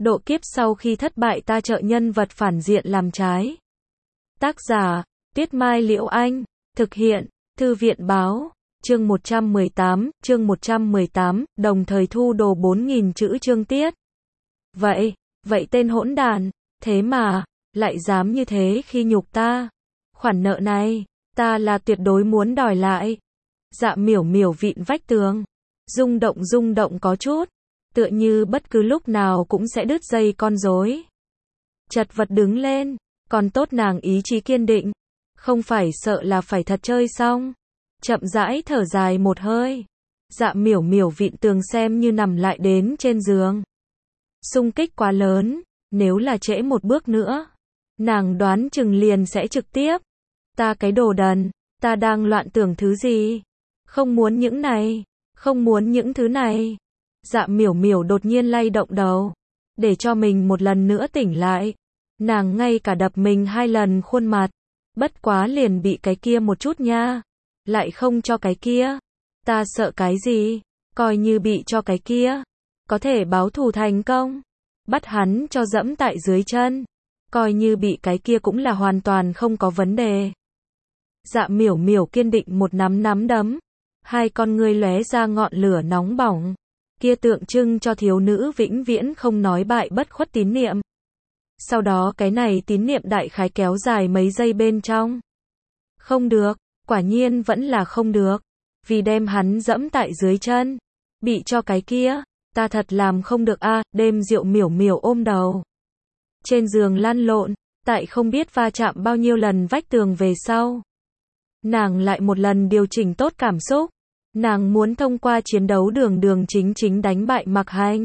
Độ kiếp sau khi thất bại ta trợ nhân vật phản diện làm trái. Tác giả, Tuyết Mai Liễu Anh. Thực hiện, Thư viện Báo. Chương 118, đồng thời thu đồ 4.000 chữ chương tiết. Vậy tên hỗn đàn, thế mà, lại dám như thế khi nhục ta. Khoản nợ này, ta là tuyệt đối muốn đòi lại. Dạ miểu miểu vịn vách tường. Rung động có chút. Tựa như bất cứ lúc nào cũng sẽ đứt dây con rối. Chật vật đứng lên, còn tốt nàng ý chí kiên định. Không phải sợ là phải thật chơi xong. Chậm rãi thở dài một hơi. Dạ miểu miểu vịn tường xem như nằm lại đến trên giường. Xung kích quá lớn, nếu là trễ một bước nữa, nàng đoán chừng liền sẽ trực tiếp. Ta cái đồ đần, ta đang loạn tưởng thứ gì? Không muốn những này, không muốn những thứ này. Dạ miểu miểu đột nhiên lay động đầu, để cho mình một lần nữa tỉnh lại. Nàng ngay cả đập mình 2 lần khuôn mặt, bất quá liền bị cái kia một chút nha. Lại không cho cái kia. Ta sợ cái gì? Coi như bị cho cái kia, có thể báo thù thành công. Bắt hắn cho dẫm tại dưới chân. Coi như bị cái kia cũng là hoàn toàn không có vấn đề. Dạ miểu miểu kiên định một nắm đấm. 2 con ngươi lóe ra ngọn lửa nóng bỏng. Kia tượng trưng cho thiếu nữ vĩnh viễn không nói bại bất khuất tín niệm. Sau đó cái này tín niệm đại khái kéo dài mấy giây bên trong. Không được, quả nhiên vẫn là không được. Vì đem hắn dẫm tại dưới chân. Bị cho cái kia, ta thật làm không được a. Đêm rượu miểu miểu ôm đầu. Trên giường lăn lộn, tại không biết va chạm bao nhiêu lần vách tường về sau. Nàng lại một lần điều chỉnh tốt cảm xúc. Nàng muốn thông qua chiến đấu đường chính đánh bại Mạc Hành.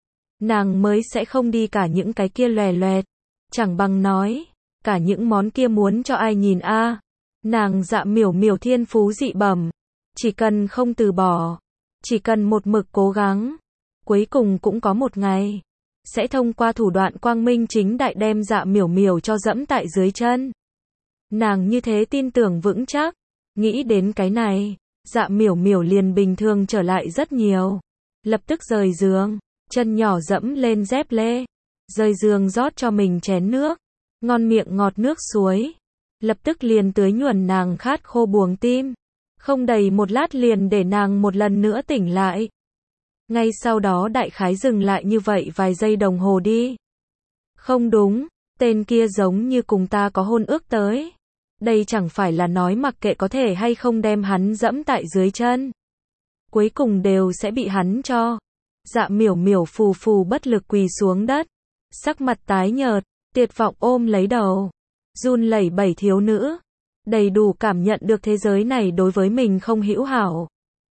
Nàng mới sẽ không đi cả những cái kia lòe loẹt. Chẳng bằng nói, cả những món kia muốn cho ai nhìn a. Nàng dạ miểu miểu thiên phú dị bẩm. Chỉ cần không từ bỏ, chỉ cần một mực cố gắng, cuối cùng cũng có một ngày sẽ thông qua thủ đoạn quang minh chính đại đem dạ miểu miểu cho dẫm tại dưới chân. Nàng như thế tin tưởng vững chắc. Nghĩ đến cái này, dạ miểu miểu liền bình thường trở lại rất nhiều. Lập tức rời giường, chân nhỏ dẫm lên dép lê, rời giường rót cho mình chén nước, ngon miệng ngọt nước suối. Lập tức liền tưới nhuần nàng khát khô buồng tim. Không đầy một lát liền để nàng một lần nữa tỉnh lại. Ngay sau đó đại khái dừng lại như vậy vài giây đồng hồ đi. Không đúng, tên kia giống như cùng ta có hôn ước tới. Đây chẳng phải là nói mặc kệ có thể hay không đem hắn dẫm tại dưới chân, cuối cùng đều sẽ bị hắn cho. Dạ miểu miểu phù bất lực quỳ xuống đất. Sắc mặt tái nhợt, tuyệt vọng ôm lấy đầu. Run lẩy bẩy thiếu nữ. Đầy đủ cảm nhận được thế giới này đối với mình không hữu hảo.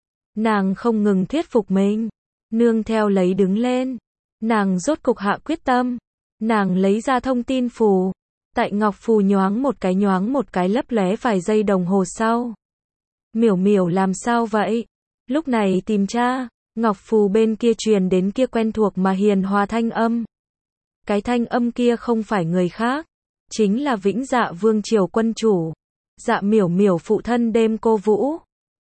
Nàng không ngừng thuyết phục mình. Nương theo lấy đứng lên. Nàng rốt cục hạ quyết tâm. Nàng lấy ra thông tin phù. Tại ngọc phù nhoáng một cái lấp lóe vài giây đồng hồ sau. Miểu miểu làm sao vậy? Lúc này tìm cha. Ngọc phù bên kia truyền đến kia quen thuộc mà hiền hòa thanh âm. Cái thanh âm kia không phải người khác, chính là Vĩnh Dạ Vương triều quân chủ. Dạ miểu miểu phụ thân Đêm Cô Vũ.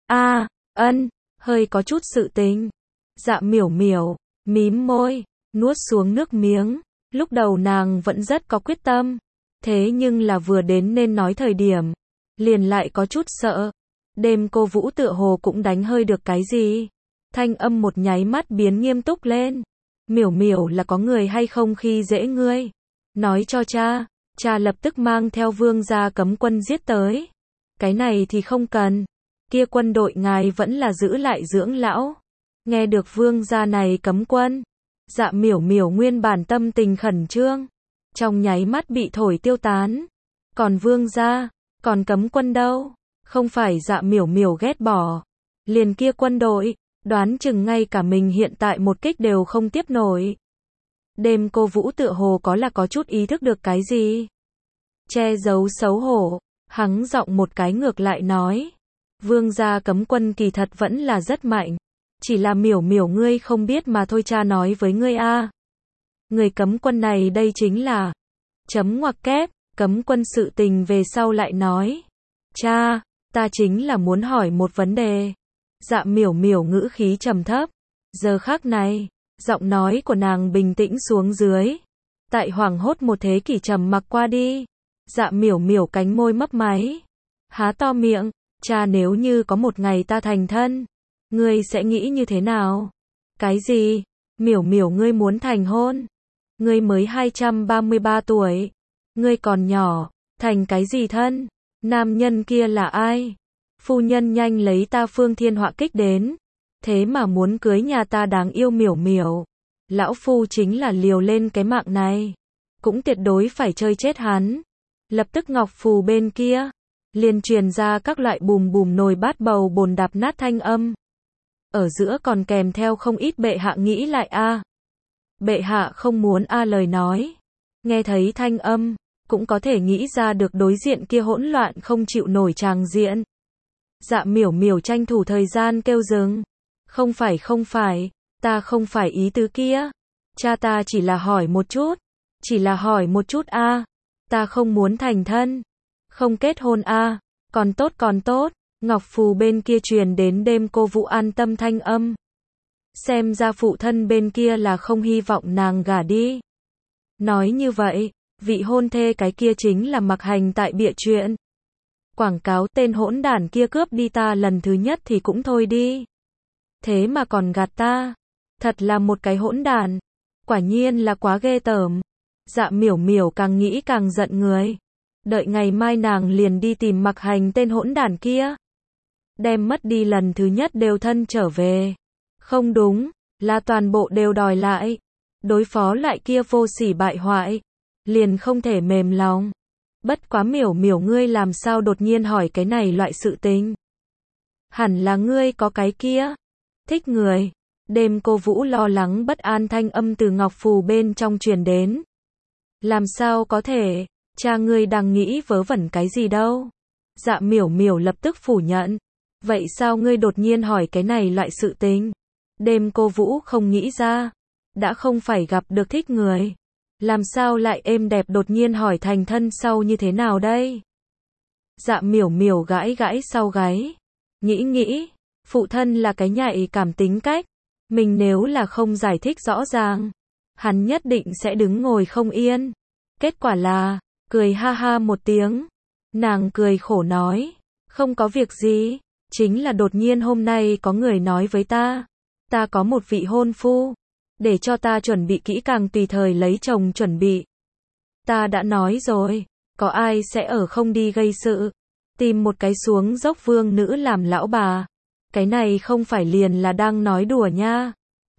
Hơi có chút sự tình. Dạ miểu miểu, mím môi, nuốt xuống nước miếng. Lúc đầu nàng vẫn rất có quyết tâm. Thế nhưng là vừa đến nên nói thời điểm, liền lại có chút sợ. Đêm Cô Vũ tựa hồ cũng đánh hơi được cái gì. Thanh âm một nháy mắt biến nghiêm túc lên. Miểu miểu là có người hay không khi dễ ngươi? Nói cho cha. Cha lập tức mang theo vương gia cấm quân giết tới. Cái này thì không cần. Kia quân đội ngài vẫn là giữ lại dưỡng lão. Nghe được vương gia này cấm quân. Dạ miểu miểu nguyên bản tâm tình khẩn trương. Trong nháy mắt bị thổi tiêu tán. Còn vương gia, còn cấm quân đâu? Không phải dạ miểu miểu ghét bỏ. Liền kia quân đội, đoán chừng ngay cả mình hiện tại một kích đều không tiếp nổi. Đêm Cô Vũ tựa hồ có chút ý thức được cái gì. Che giấu xấu hổ, hắng giọng một cái ngược lại nói. Vương gia cấm quân kỳ thật vẫn là rất mạnh. Chỉ là miểu miểu ngươi không biết mà thôi, cha nói với ngươi a. Người cấm quân này đây chính là... Chấm ngoặc kép, cấm quân sự tình về sau lại nói. Cha, ta chính là muốn hỏi một vấn đề. Dạ miểu miểu ngữ khí trầm thấp. Giờ khắc này, Giọng nói của nàng bình tĩnh xuống dưới. Tại hoảng hốt một thế kỷ trầm mặc qua đi. Dạ miểu miểu cánh môi mấp máy. Há to miệng, cha nếu như có một ngày ta thành thân, ngươi sẽ nghĩ như thế nào? Cái gì? Miểu miểu ngươi muốn thành hôn? Ngươi mới 233 tuổi. Ngươi còn nhỏ, thành cái gì thân? Nam nhân kia là ai? Phu nhân nhanh lấy ta Phương Thiên Họa kích đến. Thế mà muốn cưới nhà ta đáng yêu miểu miểu. Lão phu chính là liều lên cái mạng này. Cũng tuyệt đối phải chơi chết hắn. Lập tức Ngọc Phù bên kia liền truyền ra các loại bùm bùm nồi bát bầu bồn đạp nát thanh âm. Ở giữa còn kèm theo không ít bệ hạ nghĩ lại a. Bệ hạ không muốn a lời nói. Nghe thấy thanh âm, cũng có thể nghĩ ra được đối diện kia hỗn loạn không chịu nổi tràng diện. Dạ miểu miểu tranh thủ thời gian kêu dừng. Không phải, ta không phải ý tứ kia. Cha ta chỉ là hỏi một chút a. Ta không muốn thành thân. Không kết hôn a. Còn tốt. Ngọc Phù bên kia truyền đến đêm cô Vũ an tâm thanh âm. Xem ra phụ thân bên kia là không hy vọng nàng gả đi. Nói như vậy, vị hôn thê cái kia chính là Mặc Hành tại bịa chuyện. Quảng cáo tên hỗn đản kia cướp đi ta lần thứ nhất thì cũng thôi đi. Thế mà còn gạt ta. Thật là một cái hỗn đản. Quả nhiên là quá ghê tởm. Dạ miểu miểu càng nghĩ càng giận người. Đợi ngày mai nàng liền đi tìm Mặc Hành tên hỗn đản kia. Đem mất đi lần thứ nhất đều thân trở về. Không đúng, là toàn bộ đều đòi lại. Đối phó lại kia vô sỉ bại hoại. Liền không thể mềm lòng. Bất quá miểu miểu ngươi làm sao đột nhiên hỏi cái này loại sự tình. Hẳn là ngươi có cái kia. Thích người. Đêm cô Vũ lo lắng bất an thanh âm từ Ngọc Phù bên trong truyền đến. Làm sao có thể, cha ngươi đang nghĩ vớ vẩn cái gì đâu. Dạ miểu miểu lập tức phủ nhận. Vậy sao ngươi đột nhiên hỏi cái này loại sự tình? Đêm cô Vũ không nghĩ ra. Đã không phải gặp được thích người. Làm sao lại êm đẹp đột nhiên hỏi thành thân sau như thế nào đây? Dạ miểu miểu gãi gãi sau gáy. Nghĩ, phụ thân là cái nhạy cảm tính cách. Mình nếu là không giải thích rõ ràng, hắn nhất định sẽ đứng ngồi không yên. Kết quả là, cười ha ha một tiếng. Nàng cười khổ nói, không có việc gì, chính là đột nhiên hôm nay có người nói với ta có một vị hôn phu, để cho ta chuẩn bị kỹ càng tùy thời lấy chồng chuẩn bị. Ta đã nói rồi, có ai sẽ ở không đi gây sự, tìm một cái xuống dốc vương nữ làm lão bà. Cái này không phải liền là đang nói đùa nha.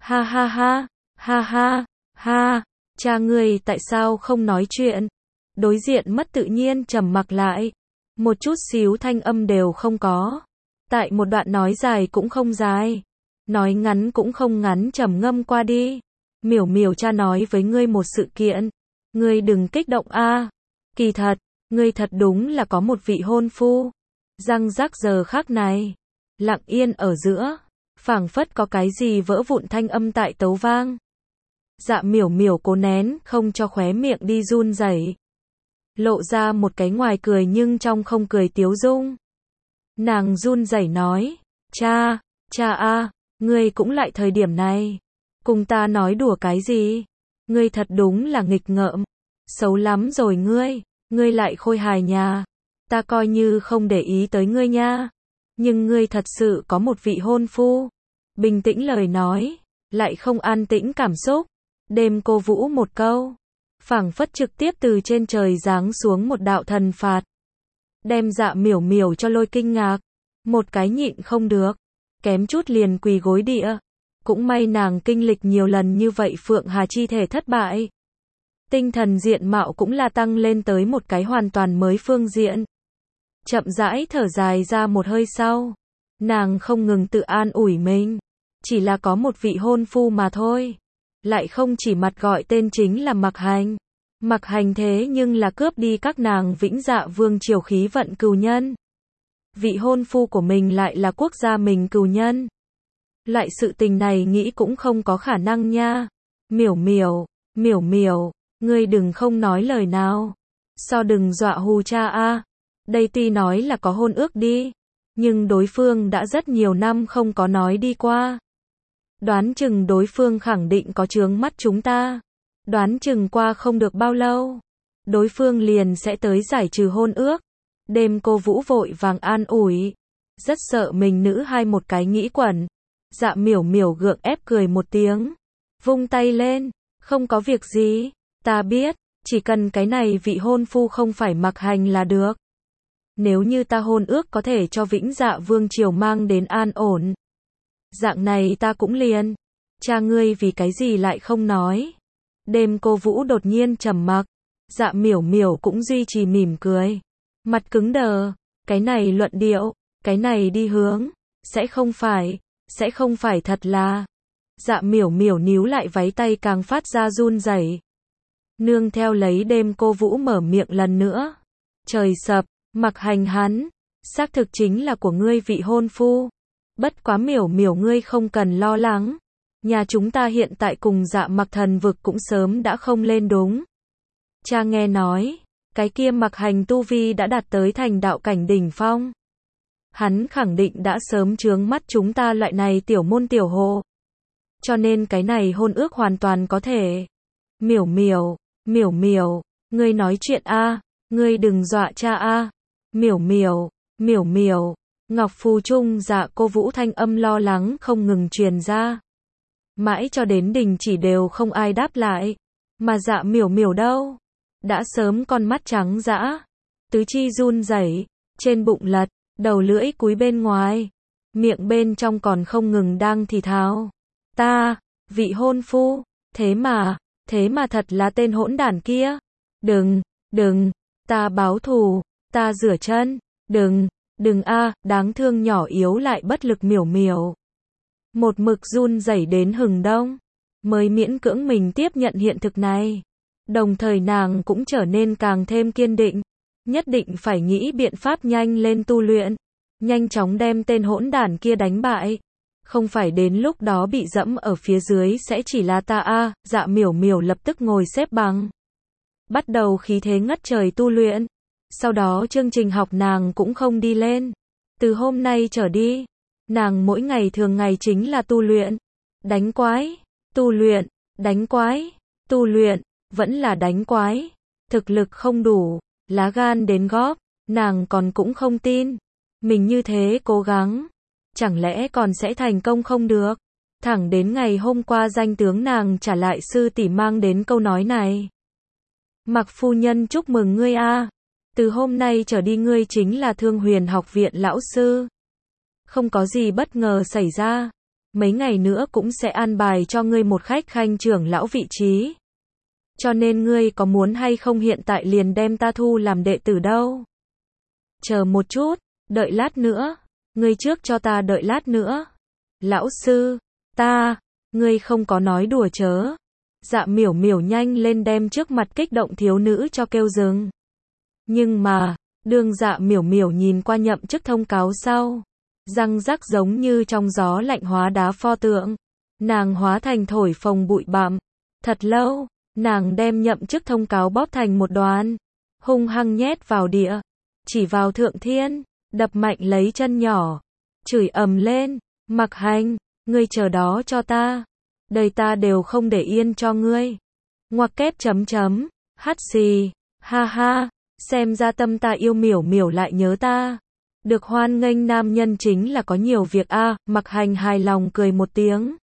Ha, cha ngươi tại sao không nói chuyện? Đối diện mất tự nhiên trầm mặc lại. Một chút xíu thanh âm đều không có. Tại một đoạn nói dài cũng không dài. Nói ngắn cũng không ngắn trầm ngâm qua đi. Miểu miểu cha nói với ngươi một sự kiện. Ngươi đừng kích động a. Kỳ thật, ngươi thật đúng là có một vị hôn phu. Răng rắc giờ khắc này. Lặng yên ở giữa, phảng phất có cái gì vỡ vụn thanh âm tại tấu vang. Dạ miểu miểu cố nén, không cho khóe miệng đi run rẩy. Lộ ra một cái ngoài cười nhưng trong không cười tiếu dung. Nàng run rẩy nói, cha a, ngươi cũng lại thời điểm này. Cùng ta nói đùa cái gì? Ngươi thật đúng là nghịch ngợm. Xấu lắm rồi ngươi lại khôi hài nhà. Ta coi như không để ý tới ngươi nha. Nhưng ngươi thật sự có một vị hôn phu. Bình tĩnh lời nói, lại không an tĩnh cảm xúc. Đêm cô Vũ một câu, phảng phất trực tiếp từ trên trời giáng xuống một đạo thần phạt. Đem dạ miểu miểu cho lôi kinh ngạc. Một cái nhịn không được, kém chút liền quỳ gối địa. Cũng may nàng kinh lịch nhiều lần như vậy Phượng Hà chi thể thất bại. Tinh thần diện mạo cũng là tăng lên tới một cái hoàn toàn mới phương diện. Chậm rãi thở dài ra một hơi sau. Nàng không ngừng tự an ủi mình. Chỉ là có một vị hôn phu mà thôi. Lại không chỉ mặt gọi tên chính là Mặc Hành. Mặc Hành thế nhưng là cướp đi các nàng Vĩnh Dạ Vương triều khí vận cừu nhân. Vị hôn phu của mình lại là quốc gia mình cừu nhân. Loại sự tình này nghĩ cũng không có khả năng nha. Miểu miểu, ngươi đừng không nói lời nào. Sao đừng dọa hù cha a. Đây tuy nói là có hôn ước đi, nhưng đối phương đã rất nhiều năm không có nói đi qua. Đoán chừng đối phương khẳng định có chướng mắt chúng ta. Đoán chừng qua không được bao lâu, đối phương liền sẽ tới giải trừ hôn ước. Đêm Cô Vũ vội vàng an ủi, rất sợ mình nữ hai một cái nghĩ quẩn. Dạ miểu miểu gượng ép cười một tiếng, vung tay lên, không có việc gì, ta biết, chỉ cần cái này vị hôn phu không phải Mặc Hành là được. Nếu như ta hôn ước có thể cho Vĩnh Dạ Vương triều mang đến an ổn, dạng này ta cũng liền. Cha ngươi vì cái gì lại không nói? Đêm Cô Vũ đột nhiên trầm mặc, Dạ miểu miểu cũng duy trì mỉm cười, mặt cứng đờ, cái này luận điệu, cái này đi hướng, sẽ không phải thật là. Dạ miểu miểu níu lại váy tay càng phát ra run rẩy. Nương theo lấy Đêm Cô Vũ mở miệng lần nữa. Trời sập, Mặc Hành hắn, xác thực chính là của ngươi vị hôn phu. Bất quá miểu miểu ngươi không cần lo lắng. Nhà chúng ta hiện tại cùng Dạ Mặc thần vực cũng sớm đã không lên đúng. Cha nghe nói, cái kia Mặc Hành tu vi đã đạt tới thành đạo cảnh đỉnh phong. Hắn khẳng định đã sớm chướng mắt chúng ta loại này tiểu môn tiểu hộ. Cho nên cái này hôn ước hoàn toàn có thể. Miểu miểu, ngươi nói chuyện a, ngươi đừng dọa cha a. Miểu miểu, Ngọc Phù Trung Dạ Cô Vũ thanh âm lo lắng không ngừng truyền ra. Mãi cho đến đình chỉ đều không ai đáp lại. Mà Dạ miểu miểu đâu? Đã sớm con mắt trắng dã, tứ chi run rẩy, trên bụng lật, đầu lưỡi cúi bên ngoài, miệng bên trong còn không ngừng đang thì thào. Ta, vị hôn phu, thế mà thật là tên hỗn đản kia. Đừng, ta báo thù, ta rửa chân, đừng a, đáng thương nhỏ yếu lại bất lực miểu miểu. Một mực run rẩy đến hừng đông, mới miễn cưỡng mình tiếp nhận hiện thực này. Đồng thời nàng cũng trở nên càng thêm kiên định, nhất định phải nghĩ biện pháp nhanh lên tu luyện, nhanh chóng đem tên hỗn đản kia đánh bại. Không phải đến lúc đó bị dẫm ở phía dưới sẽ chỉ là ta a. Dạ miểu miểu lập tức ngồi xếp bằng, bắt đầu khí thế ngất trời tu luyện. Sau đó chương trình học nàng cũng không đi lên. Từ hôm nay trở đi, nàng mỗi ngày thường ngày chính là tu luyện, đánh quái, tu luyện, đánh quái, tu luyện, vẫn là đánh quái. Thực lực không đủ, lá gan đến góp, nàng còn cũng không tin. Mình như thế cố gắng, chẳng lẽ còn sẽ thành công không được. Thẳng đến ngày hôm qua danh tướng nàng trả lại sư tỷ mang đến câu nói này. Mặc phu nhân chúc mừng ngươi a. Từ hôm nay trở đi ngươi chính là Thương Huyền học viện lão sư. Không có gì bất ngờ xảy ra, mấy ngày nữa cũng sẽ an bài cho ngươi một khách khanh trưởng lão vị trí. Cho nên ngươi có muốn hay không hiện tại liền đem ta thu làm đệ tử đâu? Chờ một chút, đợi lát nữa. Ngươi trước cho ta đợi lát nữa. Lão sư, ngươi không có nói đùa chớ. Dạ miểu miểu nhanh lên đem trước mặt kích động thiếu nữ cho kêu dừng. Nhưng mà, đương Dạ miểu miểu nhìn qua nhậm chức thông cáo sau, răng rắc giống như trong gió lạnh hóa đá pho tượng. Nàng hóa thành thổi phồng bụi bặm. Thật lâu, nàng đem nhậm chức thông cáo bóp thành một đoàn, hung hăng nhét vào địa, chỉ vào Thượng Thiên, đập mạnh lấy chân nhỏ, chửi ầm lên, Mặc Hành, ngươi chờ đó cho ta, đời ta đều không để yên cho ngươi. Ngoặc kép chấm chấm, hắt xì, ha ha, xem ra tâm ta yêu miểu miểu lại nhớ ta. Được hoan nghênh nam nhân chính là có nhiều việc a. Mặc Hành hài lòng cười một tiếng,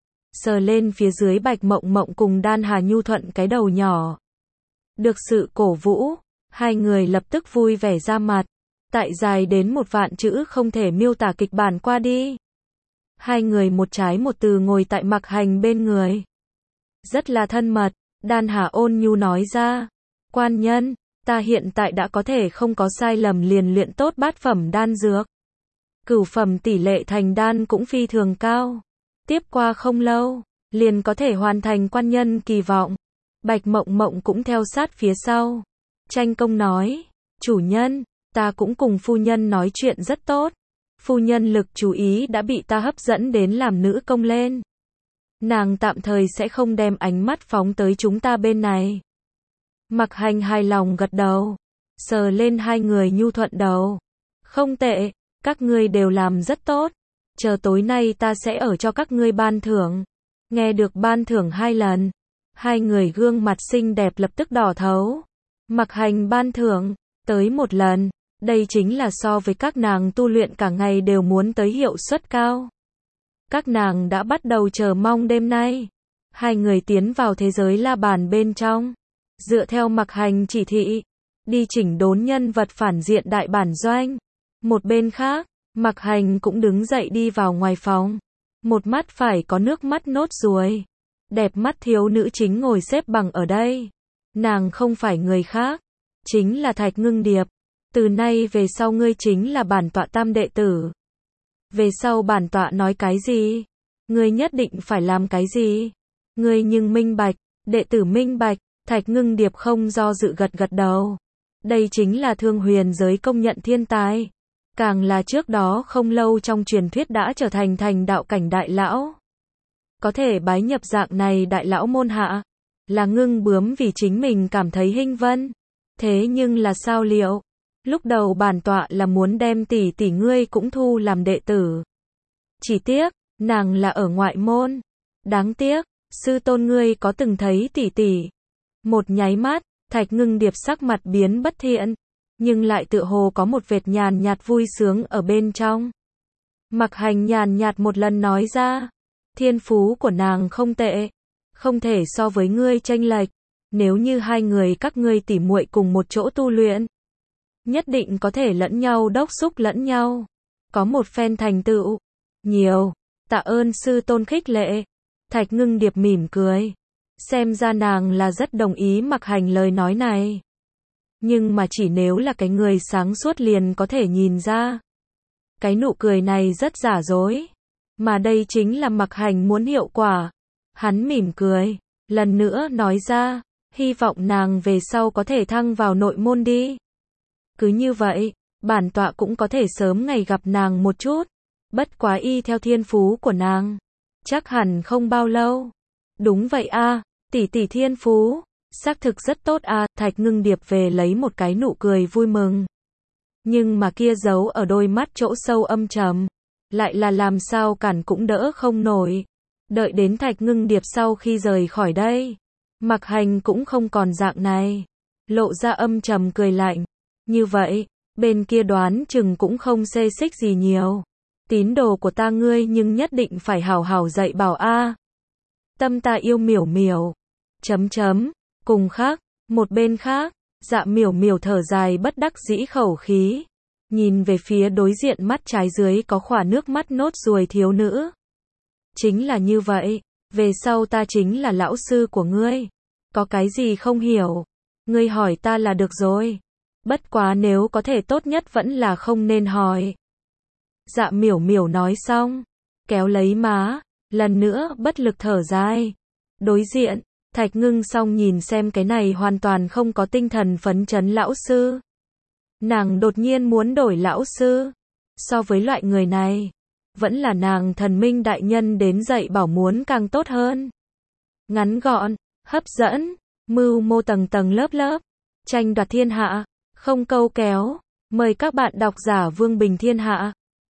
sờ lên phía dưới Bạch Mộng Mộng cùng Đan Hà nhu thuận cái đầu nhỏ. Được sự cổ vũ, hai người lập tức vui vẻ ra mặt. Tại dài đến 1.000.000 chữ không thể miêu tả kịch bản qua đi. Hai người một trái một từ ngồi tại Mặc Hành bên người, rất là thân mật. Đan Hà ôn nhu nói ra, quan nhân, ta hiện tại đã có thể không có sai lầm liền luyện tốt bát phẩm đan dược. Cửu phẩm tỷ lệ thành đan cũng phi thường cao. Tiếp qua không lâu, liền có thể hoàn thành quan nhân kỳ vọng. Bạch Mộng Mộng cũng theo sát phía sau. Tranh công nói, chủ nhân, ta cũng cùng phu nhân nói chuyện rất tốt. Phu nhân lực chú ý đã bị ta hấp dẫn đến làm nữ công lên. Nàng tạm thời sẽ không đem ánh mắt phóng tới chúng ta bên này. Mặc Hành hài lòng gật đầu, sờ lên hai người nhu thuận đầu. Không tệ, các ngươi đều làm rất tốt. chờ tối nay ta sẽ ở cho các ngươi ban thưởng. Nghe được ban thưởng 2 lần, hai người gương mặt xinh đẹp lập tức đỏ thấu. Mặc Hành ban thưởng, tới 1 lần, đây chính là so với các nàng tu luyện cả ngày đều muốn tới hiệu suất cao. Các nàng đã bắt đầu chờ mong đêm nay. Hai người tiến vào thế giới la bàn bên trong. Dựa theo Mặc Hành chỉ thị, đi chỉnh đốn nhân vật phản diện đại bản doanh. Một bên khác, Mặc Hành cũng đứng dậy đi vào ngoài phòng. Một mắt phải có nước mắt nốt ruồi. Đẹp mắt thiếu nữ chính ngồi xếp bằng ở đây. Nàng không phải người khác, chính là Thạch Ngưng Điệp. Từ nay về sau ngươi chính là bản tọa tam đệ tử. Về sau bản tọa nói cái gì, ngươi nhất định phải làm cái gì. Ngươi nhưng minh bạch, đệ tử minh bạch. Thạch Ngưng Điệp không do dự gật gật đầu. Đây chính là Thương Huyền giới công nhận thiên tài. Càng là trước đó không lâu trong truyền thuyết đã trở thành thành đạo cảnh đại lão. Có thể bái nhập dạng này đại lão môn hạ, là Ngưng Bướm vì chính mình cảm thấy hinh vân. Thế nhưng là sao liệu? Lúc đầu bản tọa là muốn đem tỷ tỷ ngươi cũng thu làm đệ tử. Chỉ tiếc, nàng là ở ngoại môn. Đáng tiếc, sư tôn ngươi có từng thấy tỷ tỷ. Một nháy mắt, Thạch Ngưng Điệp sắc mặt biến bất thiện, nhưng lại tựa hồ có một vệt nhàn nhạt vui sướng ở bên trong. Mặc Hành nhàn nhạt một lần nói ra, thiên phú của nàng không tệ, không thể so với ngươi chênh lệch. Nếu như hai người các ngươi tỉ muội cùng một chỗ tu luyện, nhất định có thể lẫn nhau đốc xúc lẫn nhau, có một phen thành tựu. Nhiều, tạ ơn sư tôn khích lệ. Thạch Ngưng Điệp mỉm cười. Xem ra nàng là rất đồng ý Mặc Hành lời nói này. Nhưng mà chỉ nếu là cái người sáng suốt liền có thể nhìn ra. Cái nụ cười này rất giả dối. Mà đây chính là Mặc Hành muốn hiệu quả. Hắn mỉm cười, lần nữa nói ra, hy vọng nàng về sau có thể thăng vào nội môn đi. Cứ như vậy, bản tọa cũng có thể sớm ngày gặp nàng một chút. Bất quá y theo thiên phú của nàng, chắc hẳn không bao lâu. Đúng vậy a, tỷ tỷ thiên phú, xác thực rất tốt a. Thạch Ngưng Điệp về lấy một cái nụ cười vui mừng. Nhưng mà kia giấu ở đôi mắt chỗ sâu âm trầm, lại là làm sao cản cũng đỡ không nổi. Đợi đến Thạch Ngưng Điệp sau khi rời khỏi đây, Mặc Hành cũng không còn dạng này, lộ ra âm trầm cười lạnh. Như vậy, bên kia đoán chừng cũng không xê xích gì nhiều. Tín đồ của ta ngươi nhưng nhất định phải hảo hảo dạy bảo a. Tâm ta yêu miểu miểu. Cùng khác, một bên khác, Dạ miểu miểu thở dài bất đắc dĩ khẩu khí. Nhìn về phía đối diện mắt trái dưới có khỏa nước mắt nốt ruồi thiếu nữ. Chính là như vậy, về sau ta chính là lão sư của ngươi. Có cái gì không hiểu, ngươi hỏi ta là được rồi. Bất quá nếu có thể tốt nhất vẫn là không nên hỏi. Dạ miểu miểu nói xong, kéo lấy má, lần nữa bất lực thở dài. Đối diện, Thạch Ngưng Song nhìn xem cái này hoàn toàn không có tinh thần phấn chấn lão sư. Nàng đột nhiên muốn đổi lão sư. So với loại người này, vẫn là nàng thần minh đại nhân đến dạy bảo muốn càng tốt hơn. Ngắn gọn, hấp dẫn, mưu mô tầng tầng lớp lớp, tranh đoạt thiên hạ, không câu kéo. Mời các bạn độc giả Vương Bình Thiên Hạ.